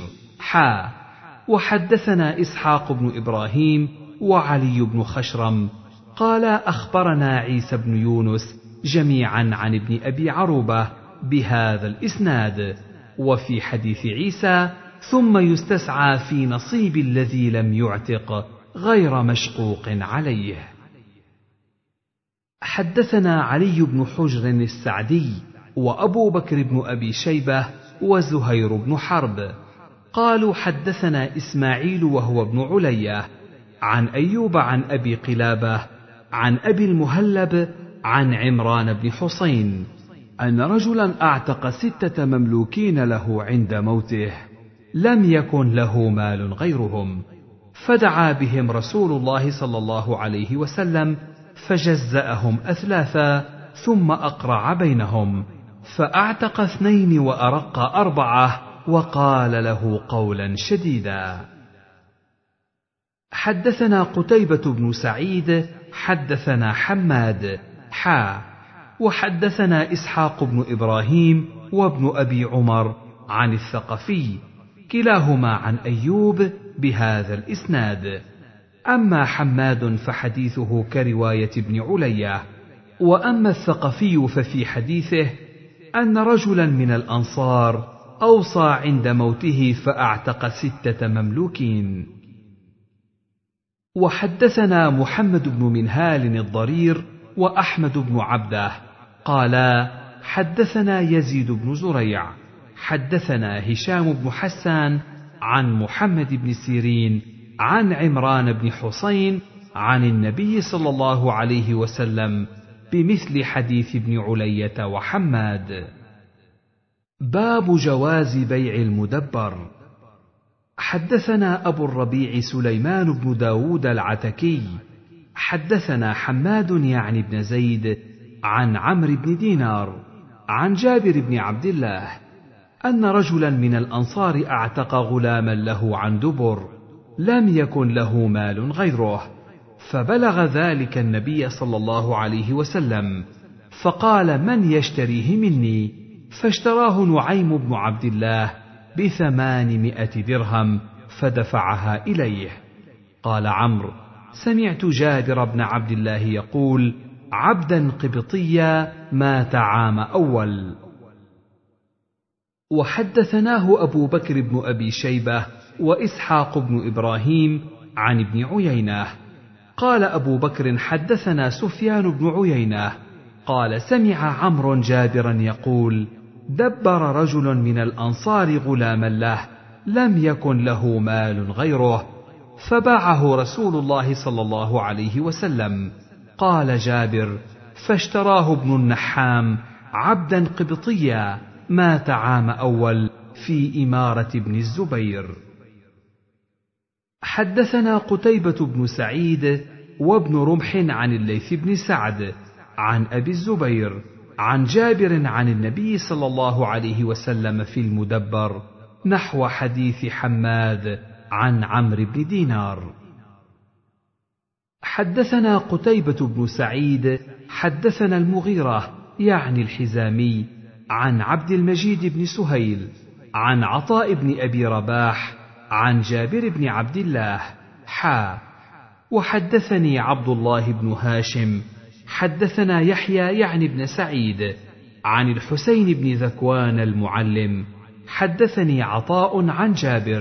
وحدثنا إسحاق بن إبراهيم وعلي بن خشرم قال: أخبرنا عيسى بن يونس جميعا عن ابن أبي عروبة بهذا الإسناد. وفي حديث عيسى: ثم يستسعى في نصيب الذي لم يعتق غير مشقوق عليه. حدثنا علي بن حجر السعدي وأبو بكر بن أبي شيبة وزهير بن حرب قالوا: حدثنا إسماعيل وهو ابن علية عن أيوب عن أبي قلابة عن أبي المهلب عن عمران بن حسين أن رجلا أعتق 6 مملوكين له عند موته، لم يكن له مال غيرهم، فدعا بهم رسول الله صلى الله عليه وسلم فجزأهم أثلاثا ثم أقرع بينهم، فأعتق 2 وأرق 4 وقال له قولا شديدا. حدثنا قتيبة بن سعيد حدثنا حماد وحدثنا إسحاق بن إبراهيم وابن أبي عمر عن الثقفي كلاهما عن أيوب بهذا الإسناد. أما حماد فحديثه كرواية ابن علية، وأما الثقفي ففي حديثه أن رجلا من الأنصار أوصى عند موته فأعتق 6 مملوكين. وحدثنا محمد بن منهال الضرير وأحمد بن عبده قالا: حدثنا يزيد بن زريع حدثنا هشام بن حسان عن محمد بن سيرين عن عمران بن حسين عن النبي صلى الله عليه وسلم بمثل حديث ابن علية وحماد. باب جواز بيع المدبر. حدثنا أبو الربيع سليمان بن داود العتكي حدثنا حماد يعني بن زيد عن عمرو بن دينار عن جابر بن عبد الله أن رجلا من الأنصار أعتق غلاما له عن دبر، لم يكن له مال غيره، فبلغ ذلك النبي صلى الله عليه وسلم، فقال: من يشتريه مني؟ فاشتراه نعيم بن عبد الله ب800 درهم فدفعها إليه. قال عمرو: سمعت جابر بن عبد الله يقول: عبدا قبطيا مات عام أول. وحدثناه أبو بكر بن أبي شيبة وإسحاق بن إبراهيم عن ابن عيينة قال أبو بكر: حدثنا سفيان بن عيينة قال: سمع عمرو جابرا يقول: دبر رجل من الأنصار غلاما له، لم يكن له مال غيره، فباعه رسول الله صلى الله عليه وسلم. قال جابر: فاشتراه ابن النحام عبدا قبطيا مات عام أول في إمارة ابن الزبير. حدثنا قتيبة بن سعيد وابن رمح عن الليث بن سعد عن أبي الزبير عن جابر عن النبي صلى الله عليه وسلم في المدبر نحو حديث حماد عن عمرو بن دينار. حدثنا قتيبة بن سعيد حدثنا المغيرة يعني الحزامي عن عبد المجيد بن سهيل عن عطاء بن أبي رباح عن جابر بن عبد الله وحدثني عبد الله بن هاشم حدثنا يحيى يعني بن سعيد عن الحسين بن ذكوان المعلم حدثني عطاء عن جابر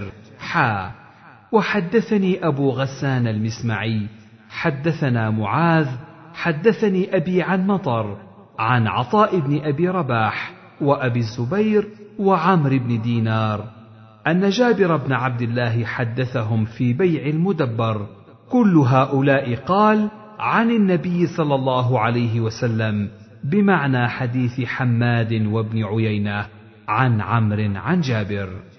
وحدثني أبو غسان المسمعي حدثنا معاذ حدثني أبي عن مطر عن عطاء بن أبي رباح وأبي الزبير وعمرو بن دينار أن جابر بن عبد الله حدثهم في بيع المدبر. كل هؤلاء قال عن النبي صلى الله عليه وسلم بمعنى حديث حماد وابن عيينة عن عمرو عن جابر.